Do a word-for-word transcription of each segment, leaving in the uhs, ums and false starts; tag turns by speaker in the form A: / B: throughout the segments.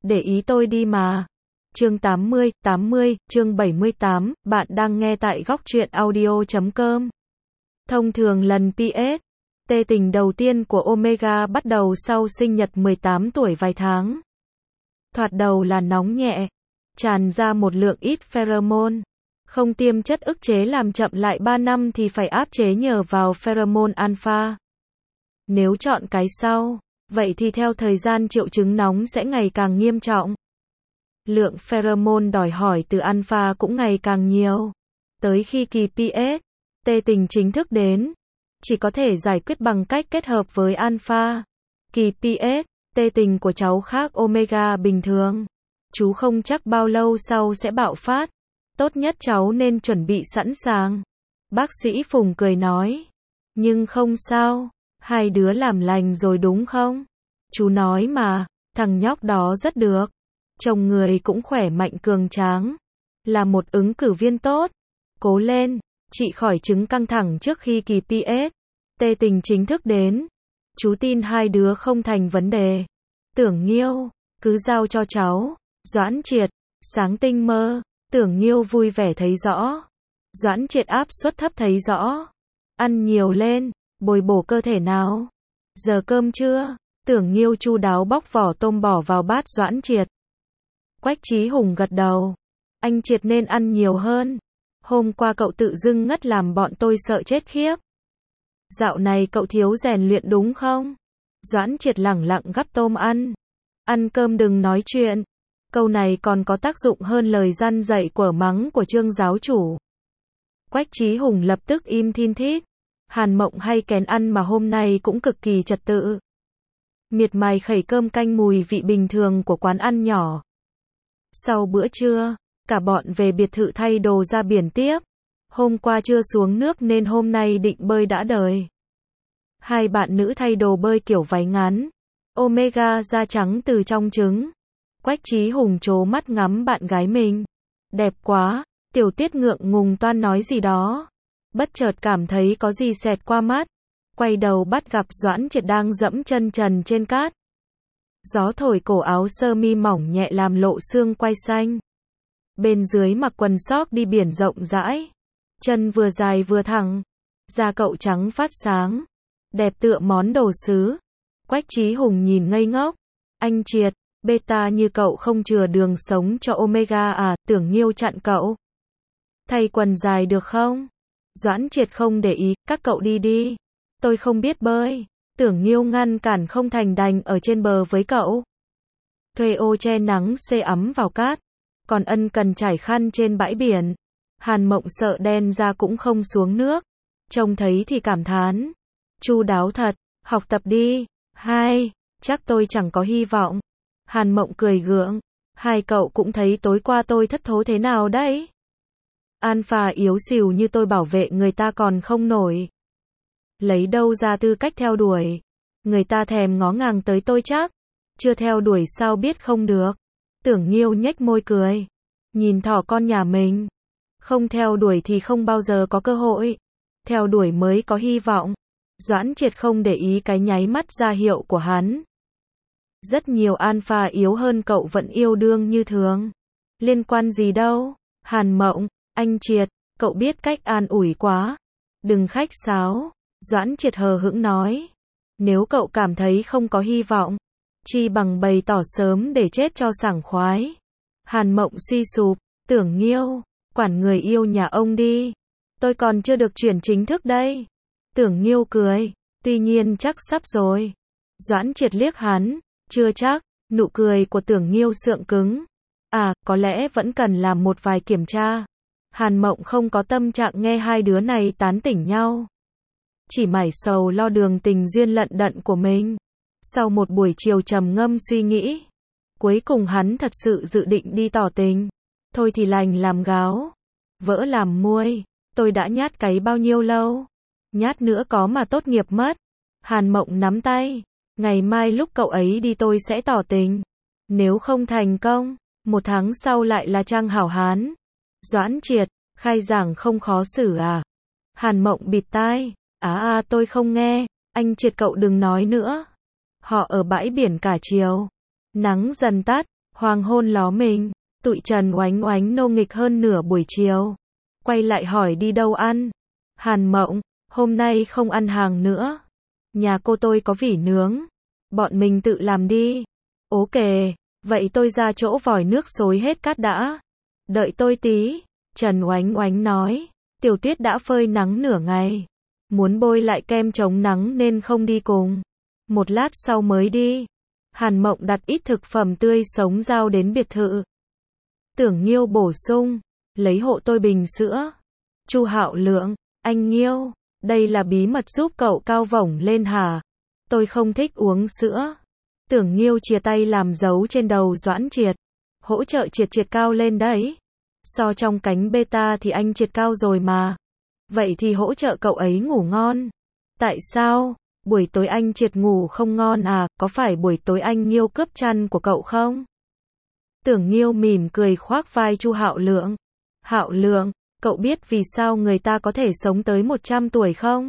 A: để ý tôi đi mà. Chương tám mươi, tám mươi, chương bảy mươi tám, bạn đang nghe tại góc truyện audio chấm com. Thông thường lần pê ét, tê tình đầu tiên của Omega bắt đầu sau sinh nhật mười tám tuổi vài tháng. Thoạt đầu là nóng nhẹ, tràn ra một lượng ít pheromone. Không tiêm chất ức chế làm chậm lại ba năm thì phải áp chế nhờ vào pheromone alpha. Nếu chọn cái sau, vậy thì theo thời gian triệu chứng nóng sẽ ngày càng nghiêm trọng. Lượng pheromone đòi hỏi từ alpha cũng ngày càng nhiều. Tới khi kỳ pê ét, tê tình chính thức đến, chỉ có thể giải quyết bằng cách kết hợp với alpha. Kỳ pê ét, tê tình của cháu khác Omega bình thường. Chú không chắc bao lâu sau sẽ bạo phát. Tốt nhất cháu nên chuẩn bị sẵn sàng. Bác sĩ Phùng cười nói. Nhưng không sao, hai đứa làm lành rồi đúng không? Chú nói mà, thằng nhóc đó rất được. Chồng người cũng khỏe mạnh cường tráng. Là một ứng cử viên tốt. Cố lên, chị khỏi chứng căng thẳng trước khi kỳ pê ét. Tê tình chính thức đến. Chú tin hai đứa không thành vấn đề. Tưởng Nghiêu, cứ giao cho cháu. Doãn Triệt, sáng tinh mơ. Tưởng Nghiêu vui vẻ thấy rõ. Doãn Triệt áp suất thấp thấy rõ. Ăn nhiều lên, bồi bổ cơ thể nào. Giờ cơm trưa, Tưởng Nghiêu chu đáo bóc vỏ tôm bỏ vào bát Doãn Triệt. Quách Chí Hùng gật đầu. Anh Triệt nên ăn nhiều hơn. Hôm qua cậu tự dưng ngất làm bọn tôi sợ chết khiếp. Dạo này cậu thiếu rèn luyện đúng không? Doãn Triệt lẳng lặng gắp tôm ăn. Ăn cơm đừng nói chuyện. Câu này còn có tác dụng hơn lời răn dạy quở mắng của Trương giáo chủ. Quách Chí Hùng lập tức im thin thít. Hàn Mộng hay kén ăn mà hôm nay cũng cực kỳ trật tự. Miệt mài khẩy cơm canh mùi vị bình thường của quán ăn nhỏ. Sau bữa trưa, cả bọn về biệt thự thay đồ ra biển tiếp. Hôm qua chưa xuống nước nên hôm nay định bơi đã đời. Hai bạn nữ thay đồ bơi kiểu váy ngắn. Omega da trắng từ trong trứng. Quách Chí Hùng trố mắt ngắm bạn gái mình. Đẹp quá, Tiểu Tuyết ngượng ngùng toan nói gì đó. Bất chợt cảm thấy có gì xẹt qua mắt. Quay đầu bắt gặp Doãn Triệt đang dẫm chân trần trên cát. Gió thổi cổ áo sơ mi mỏng nhẹ làm lộ xương quai xanh. Bên dưới mặc quần sóc đi biển rộng rãi. Chân vừa dài vừa thẳng. Da cậu trắng phát sáng. Đẹp tựa món đồ sứ. Quách Chí Hùng nhìn ngây ngốc. Anh Triệt, beta như cậu không chừa đường sống cho Omega à, Tưởng Nghiêu chặn cậu. Thay quần dài được không? Doãn Triệt không để ý, các cậu đi đi. Tôi không biết bơi. Tưởng Nghiêu ngăn cản không thành đành ở trên bờ với cậu. Thuê ô che nắng xê ấm vào cát. Còn ân cần trải khăn trên bãi biển. Hàn Mộng sợ đen ra cũng không xuống nước. Trông thấy thì cảm thán. Chu đáo thật, học tập đi. Hai, chắc tôi chẳng có hy vọng. Hàn Mộng cười gượng. Hai cậu cũng thấy tối qua tôi thất thố thế nào đấy. Alpha yếu xìu như tôi bảo vệ người ta còn không nổi. Lấy đâu ra tư cách theo đuổi. Người ta thèm ngó ngàng tới tôi chắc. Chưa theo đuổi sao biết không được. Tưởng Nghiêu nhếch môi cười. Nhìn thỏ con nhà mình. Không theo đuổi thì không bao giờ có cơ hội. Theo đuổi mới có hy vọng. Doãn Triệt không để ý cái nháy mắt ra hiệu của hắn. Rất nhiều alpha yếu hơn cậu vẫn yêu đương như thường. Liên quan gì đâu. Hàn Mộng, anh Triệt, cậu biết cách an ủi quá. Đừng khách sáo. Doãn Triệt hờ hững nói. Nếu cậu cảm thấy không có hy vọng, chi bằng bày tỏ sớm để chết cho sảng khoái. Hàn Mộng suy sụp. Tưởng Nghiêu, quản người yêu nhà ông đi. Tôi còn chưa được chuyển chính thức đây. Tưởng Nghiêu cười. Tuy nhiên chắc sắp rồi. Doãn Triệt liếc hắn. Chưa chắc. Nụ cười của Tưởng Nghiêu sượng cứng. À, có lẽ vẫn cần làm một vài kiểm tra. Hàn Mộng không có tâm trạng nghe hai đứa này tán tỉnh nhau. Chỉ mải sầu lo đường tình duyên lận đận của mình. Sau một buổi chiều trầm ngâm suy nghĩ, cuối cùng hắn thật sự dự định đi tỏ tình. Thôi thì lành làm gáo, vỡ làm muôi. Tôi đã nhát cấy bao nhiêu lâu? Nhát nữa có mà tốt nghiệp mất. Hàn Mộng nắm tay. Ngày mai lúc cậu ấy đi tôi sẽ tỏ tình. Nếu không thành công, một tháng sau lại là Trang Hảo Hán. Doãn Triệt, khai giảng không khó xử à? Hàn Mộng bịt tai. À à tôi không nghe. Anh Triệt cậu đừng nói nữa. Họ ở bãi biển cả chiều. Nắng dần tắt. Hoàng hôn ló mình, tụi Trần Oánh Oánh nô nghịch hơn nửa buổi chiều. Quay lại hỏi đi đâu ăn. Hàn Mộng, hôm nay không ăn hàng nữa. Nhà cô tôi có vỉ nướng. Bọn mình tự làm đi. Ố kề, vậy tôi ra chỗ vòi nước xối hết cát đã. Đợi tôi tí. Trần Oánh Oánh nói. Tiểu Tuyết đã phơi nắng nửa ngày. Muốn bôi lại kem chống nắng nên không đi cùng. Một lát sau mới đi. Hàn Mộng đặt ít thực phẩm tươi sống giao đến biệt thự. Tưởng Nghiêu bổ sung. Lấy hộ tôi bình sữa. Chu Hạo Lượng, anh Nghiêu, đây là bí mật giúp cậu cao vổng lên hả? Tôi không thích uống sữa. Tưởng Nghiêu chia tay làm dấu trên đầu Doãn Triệt. Hỗ trợ Triệt Triệt cao lên đấy. So trong cánh beta thì anh Triệt cao rồi mà. Vậy thì hỗ trợ cậu ấy ngủ ngon. Tại sao? Buổi tối anh Triệt ngủ không ngon à, có phải buổi tối anh Nghiêu cướp chăn của cậu không? Tưởng Nghiêu mỉm cười khoác vai Chu Hạo Lượng. Hạo Lượng, cậu biết vì sao người ta có thể sống tới một trăm tuổi không?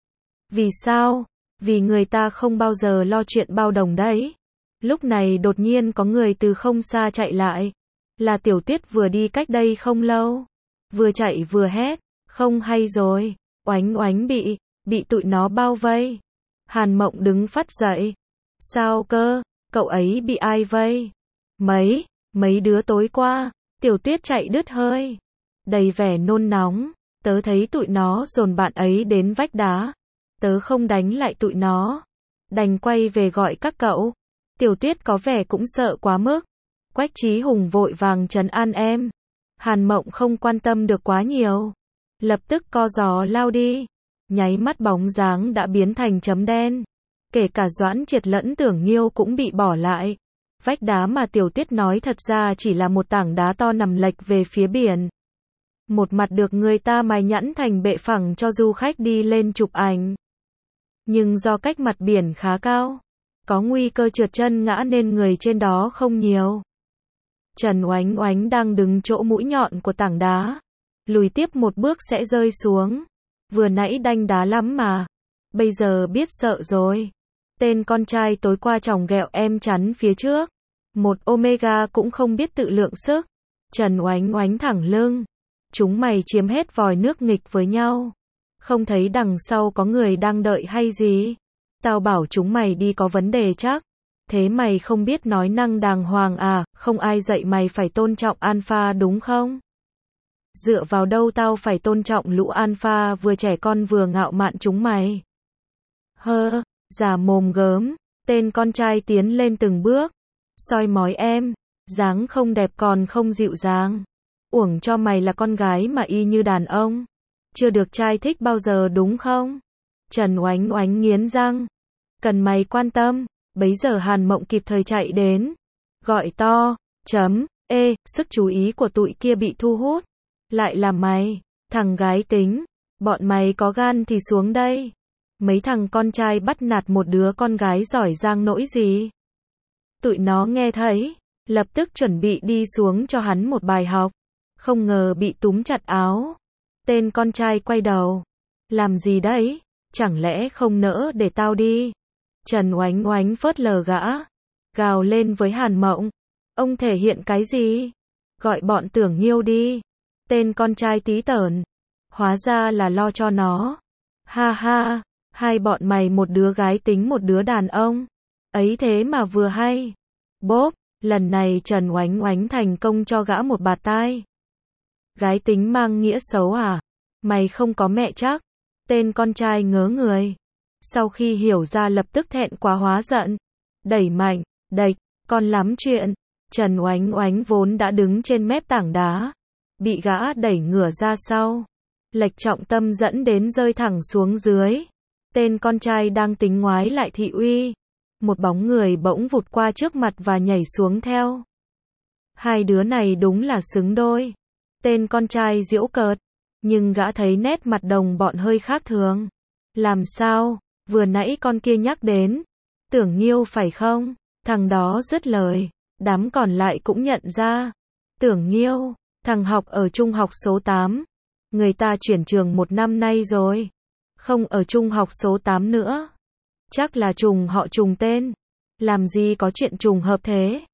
A: Vì sao? Vì người ta không bao giờ lo chuyện bao đồng đấy. Lúc này đột nhiên có người từ không xa chạy lại. Là Tiểu Tuyết vừa đi cách đây không lâu. Vừa chạy vừa hét. Không hay rồi. Oánh Oánh bị, bị tụi nó bao vây. Hàn Mộng đứng phắt dậy. Sao cơ? Cậu ấy bị ai vây? Mấy, mấy đứa tối qua. Tiểu Tuyết chạy đứt hơi. Đầy vẻ nôn nóng. Tớ thấy tụi nó dồn bạn ấy đến vách đá. Tớ không đánh lại tụi nó. Đành quay về gọi các cậu. Tiểu Tuyết có vẻ cũng sợ quá mức. Quách Chí Hùng vội vàng trấn an em. Hàn Mộng không quan tâm được quá nhiều. Lập tức co giò lao đi. Nháy mắt bóng dáng đã biến thành chấm đen. Kể cả Doãn Triệt lẫn Tưởng Nghiêu cũng bị bỏ lại. Vách đá mà Tiểu Tuyết nói thật ra chỉ là một tảng đá to nằm lệch về phía biển. Một mặt được người ta mài nhẵn thành bệ phẳng cho du khách đi lên chụp ảnh. Nhưng do cách mặt biển khá cao, có nguy cơ trượt chân ngã nên người trên đó không nhiều. Trần Oánh Oánh đang đứng chỗ mũi nhọn của tảng đá. Lùi tiếp một bước sẽ rơi xuống. Vừa nãy đanh đá lắm mà. Bây giờ biết sợ rồi. Tên con trai tối qua chòng ghẹo em chắn phía trước. Một Omega cũng không biết tự lượng sức. Trần Oánh Oánh thẳng lưng. Chúng mày chiếm hết vòi nước nghịch với nhau. Không thấy đằng sau có người đang đợi hay gì? Tao bảo chúng mày đi có vấn đề chắc. Thế mày không biết nói năng đàng hoàng à, không ai dạy mày phải tôn trọng alpha đúng không? Dựa vào đâu tao phải tôn trọng lũ alpha vừa trẻ con vừa ngạo mạn chúng mày? Hơ, giả mồm gớm, tên con trai tiến lên từng bước. Soi mói em, dáng không đẹp còn không dịu dàng. Uổng cho mày là con gái mà y như đàn ông. Chưa được trai thích bao giờ đúng không? Trần Oánh Oánh nghiến răng. Cần mày quan tâm. Bấy giờ Hàn Mộng kịp thời chạy đến. Gọi to, chấm, ê, sức chú ý của tụi kia bị thu hút. Lại là mày, thằng gái tính. Bọn mày có gan thì xuống đây. Mấy thằng con trai bắt nạt một đứa con gái giỏi giang nỗi gì. Tụi nó nghe thấy, lập tức chuẩn bị đi xuống cho hắn một bài học. Không ngờ bị túm chặt áo. Tên con trai quay đầu. Làm gì đấy? Chẳng lẽ không nỡ để tao đi? Trần Oánh Oánh phớt lờ gã. Gào lên với Hàn Mộng. Ông thể hiện cái gì? Gọi bọn Tưởng Nghiêu đi. Tên con trai tí tởn. Hóa ra là lo cho nó. Ha ha, hai bọn mày một đứa gái tính một đứa đàn ông. Ấy thế mà vừa hay. Bốp, lần này Trần Oánh Oánh thành công cho gã một bạt tai. Gái tính mang nghĩa xấu à? Mày không có mẹ chắc? Tên con trai ngớ người. Sau khi hiểu ra lập tức thẹn quá hóa giận. Đẩy mạnh, đẩy, con lắm chuyện. Trần Oánh Oánh vốn đã đứng trên mép tảng đá. Bị gã đẩy ngửa ra sau. Lệch trọng tâm dẫn đến rơi thẳng xuống dưới. Tên con trai đang tính ngoái lại thị uy. Một bóng người bỗng vụt qua trước mặt và nhảy xuống theo. Hai đứa này đúng là xứng đôi. Tên con trai giễu cợt. Nhưng gã thấy nét mặt đồng bọn hơi khác thường. Làm sao? Vừa nãy con kia nhắc đến. Tưởng Nghiêu phải không? Thằng đó dứt lời. Đám còn lại cũng nhận ra. Tưởng Nghiêu, thằng học ở trung học số tám. Người ta chuyển trường một năm nay rồi. Không ở trung học số tám nữa. Chắc là trùng họ trùng tên. Làm gì có chuyện trùng hợp thế.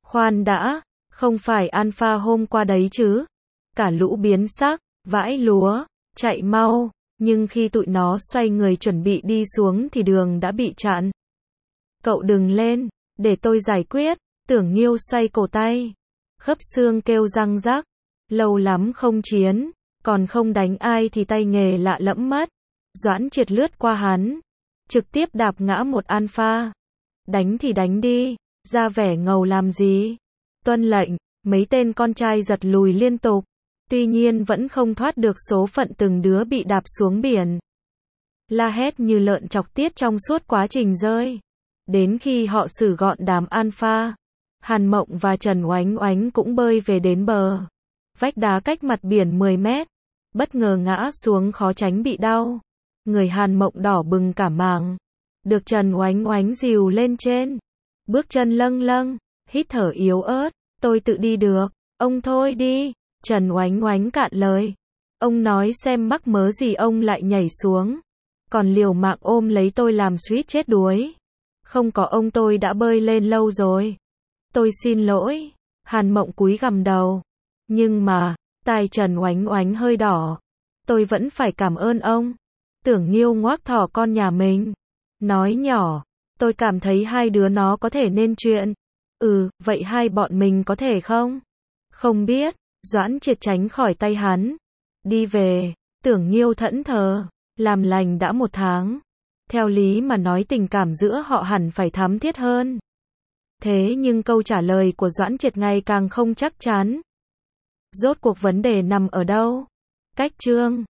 A: Khoan đã, không phải Alpha hôm qua đấy chứ? Cả lũ biến sắc, vãi lúa, chạy mau, nhưng khi tụi nó xoay người chuẩn bị đi xuống thì đường đã bị chặn. Cậu đừng lên, để tôi giải quyết. Tưởng Nghiêu xoay cổ tay, khớp xương kêu răng rắc, lâu lắm không chiến, còn không đánh ai thì tay nghề lạ lẫm mất. Doãn Triệt lướt qua hắn, trực tiếp đạp ngã một Alpha. Đánh thì đánh đi, ra vẻ ngầu làm gì? Tuân lệnh, mấy tên con trai giật lùi liên tục, tuy nhiên vẫn không thoát được số phận từng đứa bị đạp xuống biển. La hét như lợn chọc tiết trong suốt quá trình rơi. Đến khi họ xử gọn đám Alpha, Hàn Mộng và Trần Oánh Oánh cũng bơi về đến bờ. Vách đá cách mặt biển mười mét, bất ngờ ngã xuống khó tránh bị đau. Người Hàn Mộng đỏ bừng cả màng, được Trần Oánh Oánh dìu lên trên. Bước chân lâng lâng, hít thở yếu ớt, tôi tự đi được, ông thôi đi. Trần Oánh Oánh cạn lời. Ông nói xem mắc mớ gì ông lại nhảy xuống, còn liều mạng ôm lấy tôi làm suýt chết đuối. Không có ông tôi đã bơi lên lâu rồi. Tôi xin lỗi. Hàn Mộng cúi gằm đầu. Nhưng mà, tai Trần Oánh Oánh hơi đỏ. Tôi vẫn phải cảm ơn ông. Tưởng Nghiêu ngoác thỏ con nhà mình, nói nhỏ, tôi cảm thấy hai đứa nó có thể nên chuyện. Ừ, vậy hai bọn mình có thể không? Không biết. Doãn Triệt tránh khỏi tay hắn. Đi về. Tưởng Nghiêu thẫn thờ. Làm lành đã một tháng. Theo lý mà nói tình cảm giữa họ hẳn phải thắm thiết hơn. Thế nhưng câu trả lời của Doãn Triệt ngày càng không chắc chắn. Rốt cuộc vấn đề nằm ở đâu? Cách chương